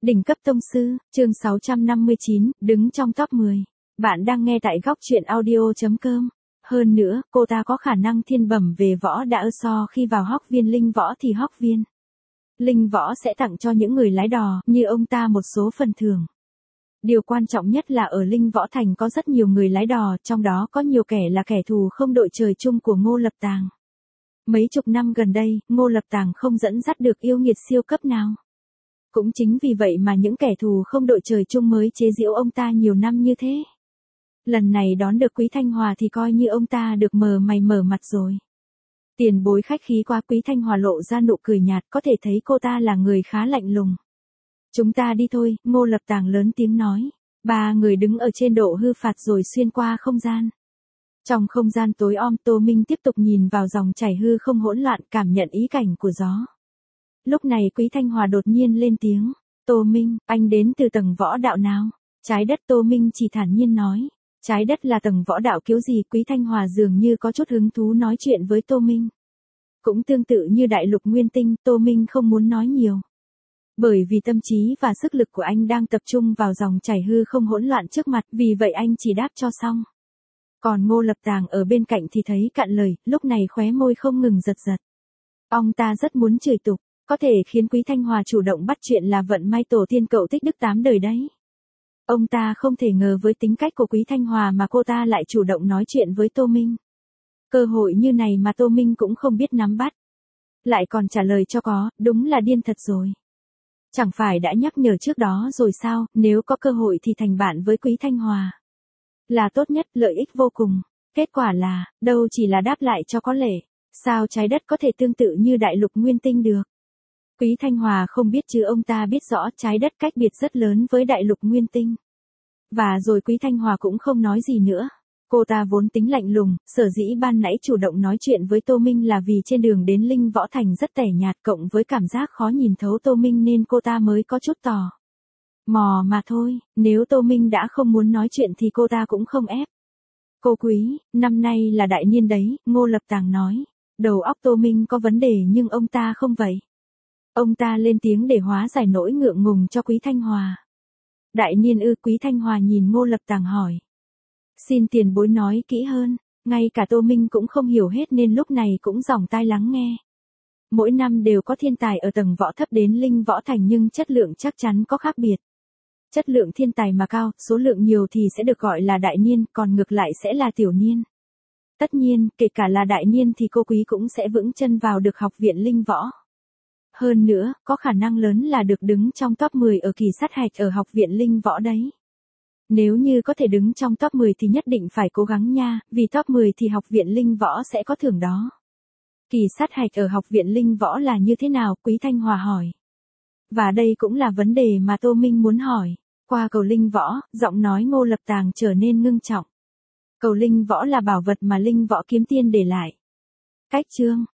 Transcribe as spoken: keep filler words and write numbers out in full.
Đỉnh cấp tông sư, chương sáu trăm năm mươi chín, đứng trong top mười. Bạn đang nghe tại góc truyện audio chấm com. Hơn nữa, cô ta có khả năng thiên bẩm về võ đã so khi vào Hóc Viên Linh Võ thì Hóc Viên Linh Võ sẽ tặng cho những người lái đò như ông ta một số phần thưởng. Điều quan trọng nhất là ở Linh Võ Thành có rất nhiều người lái đò, trong đó có nhiều kẻ là kẻ thù không đội trời chung của Ngô Lập Tàng. Mấy chục năm gần đây, Ngô Lập Tàng không dẫn dắt được yêu nghiệt siêu cấp nào. Cũng chính vì vậy mà những kẻ thù không đội trời chung mới chế giễu ông ta nhiều năm như thế. Lần này đón được Quý Thanh Hòa thì coi như ông ta được mờ mày mở mặt rồi. Tiền bối khách khí quá, Quý Thanh Hòa lộ ra nụ cười nhạt, có thể thấy cô ta là người khá lạnh lùng. Chúng ta đi thôi, Ngô Lập Tàng lớn tiếng nói. Ba người đứng ở trên độ hư phạt rồi xuyên qua không gian. Trong không gian tối om, Tô Minh tiếp tục nhìn vào dòng chảy hư không hỗn loạn, cảm nhận ý cảnh của gió. Lúc này Quý Thanh Hòa đột nhiên lên tiếng. Tô Minh, anh đến từ tầng võ đạo nào? Trái đất. Tô Minh chỉ thản nhiên nói. Trái đất là tầng võ đạo kiểu gì? Quý Thanh Hòa dường như có chút hứng thú nói chuyện với Tô Minh. Cũng tương tự như đại lục nguyên tinh, Tô Minh không muốn nói nhiều. Bởi vì tâm trí và sức lực của anh đang tập trung vào dòng chảy hư không hỗn loạn trước mặt, vì vậy anh chỉ đáp cho xong. Còn Ngô Lập Tàng ở bên cạnh thì thấy cạn lời, lúc này khóe môi không ngừng giật giật. Ông ta rất muốn chửi tục. Có thể khiến Quý Thanh Hòa chủ động bắt chuyện là vận may tổ tiên cậu tích đức tám đời đấy. Ông ta không thể ngờ với tính cách của Quý Thanh Hòa mà cô ta lại chủ động nói chuyện với Tô Minh. Cơ hội như này mà Tô Minh cũng không biết nắm bắt. Lại còn trả lời cho có, đúng là điên thật rồi. Chẳng phải đã nhắc nhở trước đó rồi sao, nếu có cơ hội thì thành bạn với Quý Thanh Hòa. Là tốt nhất, lợi ích vô cùng. Kết quả là, đâu chỉ là đáp lại cho có lệ. Sao trái đất có thể tương tự như đại lục nguyên tinh được? Quý Thanh Hòa không biết chứ ông ta biết rõ trái đất cách biệt rất lớn với đại lục nguyên tinh. Và rồi Quý Thanh Hòa cũng không nói gì nữa. Cô ta vốn tính lạnh lùng, sở dĩ ban nãy chủ động nói chuyện với Tô Minh là vì trên đường đến Linh Võ Thành rất tẻ nhạt cộng với cảm giác khó nhìn thấu Tô Minh nên cô ta mới có chút tò mò mà thôi, nếu Tô Minh đã không muốn nói chuyện thì cô ta cũng không ép. Cô Quý, năm nay là đại niên đấy, Ngô Lập Tàng nói. Đầu óc Tô Minh có vấn đề nhưng ông ta không vậy. Ông ta lên tiếng để hóa giải nỗi ngượng ngùng cho Quý Thanh Hòa. Đại niên ư? Quý Thanh Hòa nhìn Ngô Lập Tàng hỏi. Xin tiền bối nói kỹ hơn, ngay cả Tô Minh cũng không hiểu hết nên lúc này cũng dòng tai lắng nghe. Mỗi năm đều có thiên tài ở tầng võ thấp đến Linh Võ Thành nhưng chất lượng chắc chắn có khác biệt. Chất lượng thiên tài mà cao, số lượng nhiều thì sẽ được gọi là đại niên, còn ngược lại sẽ là tiểu niên. Tất nhiên, kể cả là đại niên thì cô Quý cũng sẽ vững chân vào được học viện Linh Võ. Hơn nữa, có khả năng lớn là được đứng trong top mười ở kỳ sát hạch ở học viện Linh Võ đấy. Nếu như có thể đứng trong top mười thì nhất định phải cố gắng nha, vì top mười thì học viện Linh Võ sẽ có thưởng đó. Kỳ sát hạch ở học viện Linh Võ là như thế nào? Quý Thanh Hòa hỏi. Và đây cũng là vấn đề mà Tô Minh muốn hỏi. Qua cầu Linh Võ, giọng nói Ngô Lập Tàng trở nên ngưng trọng. Cầu Linh Võ là bảo vật mà Linh Võ Kiếm Tiên để lại. Cách chương